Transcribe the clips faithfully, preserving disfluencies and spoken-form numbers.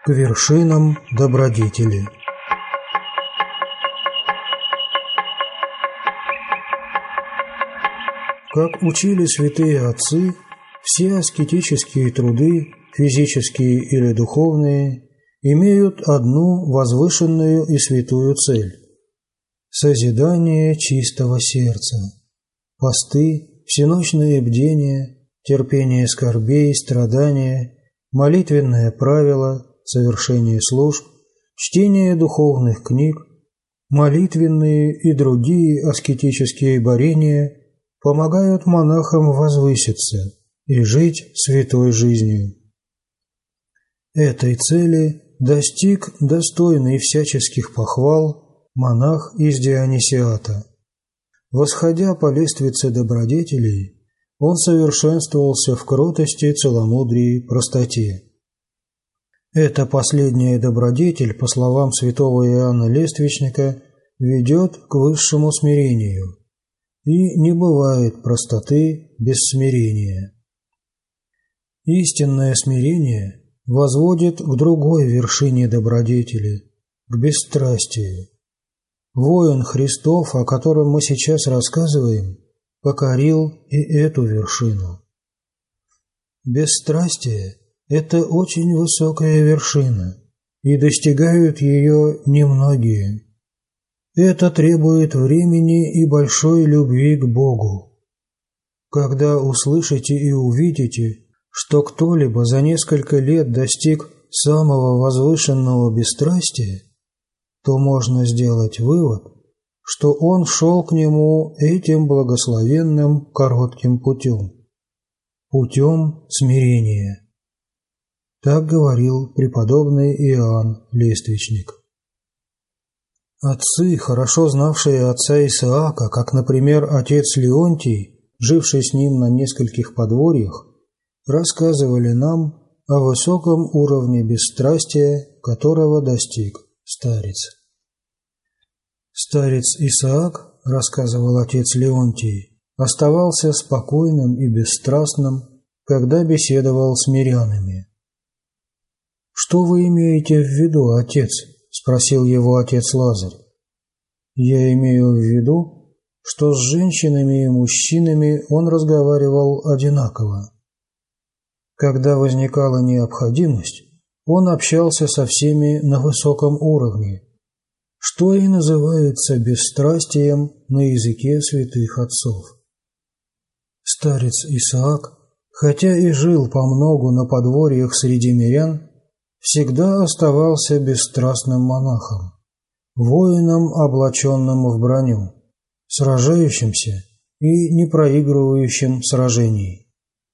К вершинам добродетели. Как учили святые отцы, все аскетические труды, физические или духовные, имеют одну возвышенную и святую цель – созидание чистого сердца. Посты, всеночные бдения, терпение скорбей, страдания, молитвенное правило, совершение служб, чтение духовных книг, молитвенные и другие аскетические борения помогают монахам возвыситься и жить святой жизнью. Этой цели достиг достойный всяческих похвал монах из Дионисиата. Восходя по лестнице добродетелей, он совершенствовался в кротости, целомудрии, простоте. Эта последняя добродетель, по словам святого Иоанна Лествичника, ведет к высшему смирению, и не бывает простоты без смирения. Истинное смирение возводит к другой вершине добродетели, к бесстрастию. Воин Христов, о котором мы сейчас рассказываем, покорил и эту вершину. Бесстрастие – это очень высокая вершина, и достигают ее немногие. Это требует времени и большой любви к Богу. Когда услышите и увидите, что кто-либо за несколько лет достиг самого возвышенного бесстрастия, то можно сделать вывод, что он шел к нему этим благословенным коротким путем, путем смирения. Так говорил преподобный Иоанн Лествичник. Отцы, хорошо знавшие отца Исаака, как, например, отец Леонтий, живший с ним на нескольких подворьях, рассказывали нам о высоком уровне бесстрастия, которого достиг старец. Старец Исаак, рассказывал отец Леонтий, оставался спокойным и бесстрастным, когда беседовал с мирянами. «Что вы имеете в виду, отец?» – спросил его отец Лазарь. «Я имею в виду, что с женщинами и мужчинами он разговаривал одинаково. Когда возникала необходимость, он общался со всеми на высоком уровне, что и называется бесстрастием на языке святых отцов. Старец Исаак, хотя и жил помногу на подворьях среди мирян, всегда оставался бесстрастным монахом, воином, облаченным в броню, сражающимся и не проигрывающим сражений.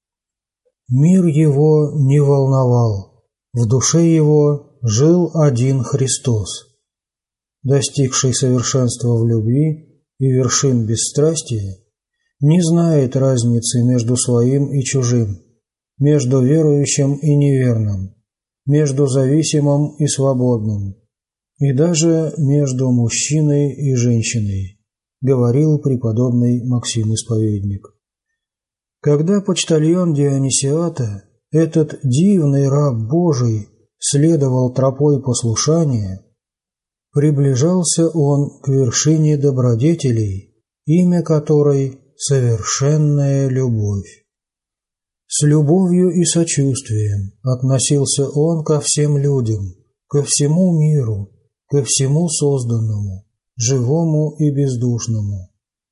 Мир его не волновал, в душе его жил один Христос. Достигший совершенства в любви и вершин бесстрастия, не знает разницы между своим и чужим, между верующим и неверным, между зависимым и свободным, и даже между мужчиной и женщиной, говорил преподобный Максим Исповедник. Когда почтальон Дионисиата, этот дивный раб Божий, следовал тропой послушания, приближался он к вершине добродетелей, имя которой – совершенная любовь. С любовью и сочувствием относился он ко всем людям, ко всему миру, ко всему созданному, живому и бездушному.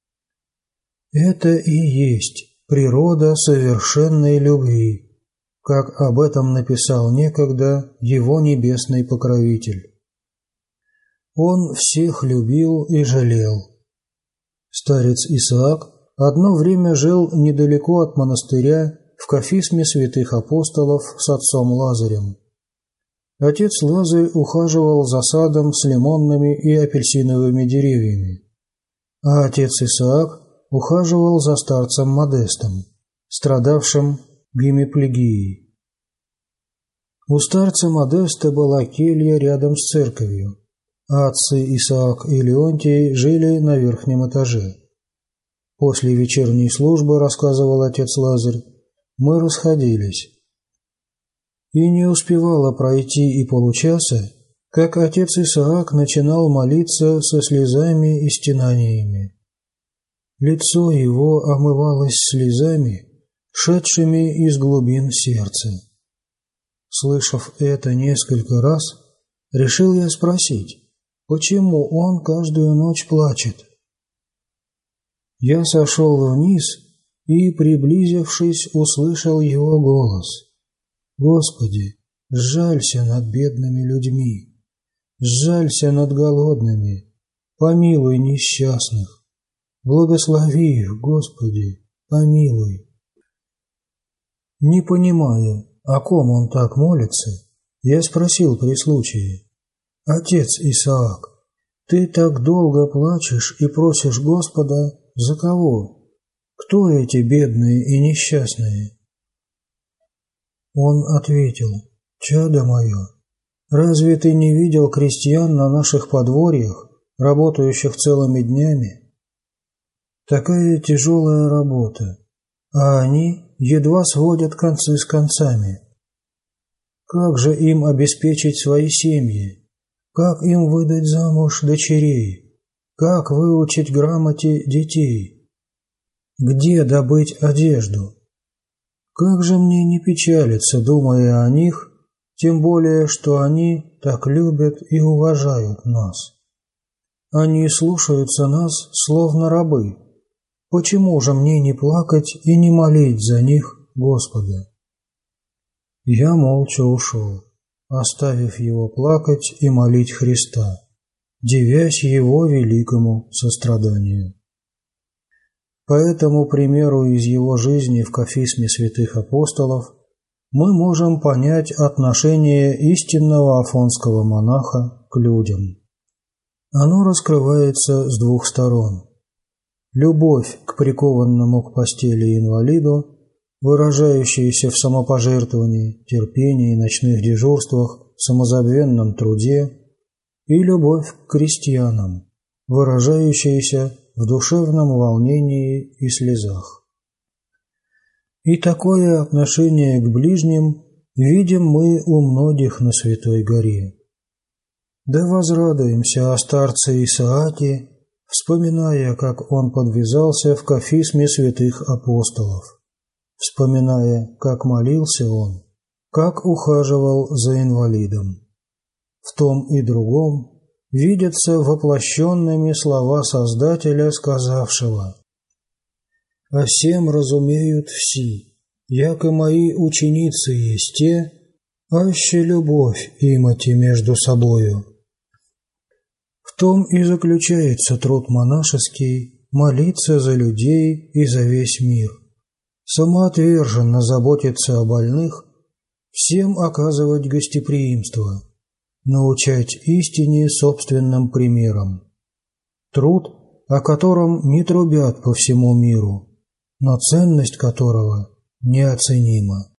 Это и есть природа совершенной любви, как об этом написал некогда его небесный покровитель. Он всех любил и жалел. Старец Исаак одно время жил недалеко от монастыря в кафизме святых апостолов с отцом Лазарем. Отец Лазарь ухаживал за садом с лимонными и апельсиновыми деревьями, а отец Исаак ухаживал за старцем Модестом, страдавшим гемиплегией. У старца Модеста была келья рядом с церковью, а отцы Исаак и Леонтий жили на верхнем этаже. После вечерней службы, рассказывал отец Лазарь, мы расходились. И не успевало пройти и получаса, как отец Исаак начинал молиться со слезами и стенаниями. Лицо его омывалось слезами, шедшими из глубин сердца. Слышав это несколько раз, решил я спросить, почему он каждую ночь плачет. Я сошел вниз и, приблизившись, услышал его голос. «Господи, сжалься над бедными людьми, сжалься над голодными, помилуй несчастных, благослови их, Господи, помилуй». Не понимая, о ком он так молится, я спросил при случае: «Отец Исаак, ты так долго плачешь и просишь Господа за кого? Кто эти бедные и несчастные?» Он ответил: «Чадо мое, разве ты не видел крестьян на наших подворьях, работающих целыми днями? Такая тяжелая работа, а они едва сводят концы с концами. Как же им обеспечить свои семьи? Как им выдать замуж дочерей? Как выучить грамоте детей? Где добыть одежду? Как же мне не печалиться, думая о них, тем более, что они так любят и уважают нас. Они слушаются нас, словно рабы. Почему же мне не плакать и не молить за них Господа?» Я молча ушел, оставив его плакать и молить Христа, дивясь его великому состраданию. По этому примеру из его жизни в кафизме святых апостолов мы можем понять отношение истинного афонского монаха к людям. Оно раскрывается с двух сторон. Любовь к прикованному к постели инвалиду, выражающаяся в самопожертвовании, терпении, ночных дежурствах, самозабвенном труде, и любовь к крестьянам, выражающаяся в душевном волнении и слезах. И такое отношение к ближним видим мы у многих на Святой Горе. Да возрадуемся о старце Исааке, вспоминая, как он подвязался в кафизме святых апостолов, вспоминая, как молился он, как ухаживал за инвалидом. В том и другом видятся воплощенными слова Создателя, сказавшего: «О сем разумеют все, яко мои ученицы есть те, аще любовь имати между собою». В том и заключается труд монашеский – молиться за людей и за весь мир, самоотверженно заботиться о больных, всем оказывать гостеприимство, научать истине собственным примером. Труд, о котором не трубят по всему миру, но ценность которого неоценима.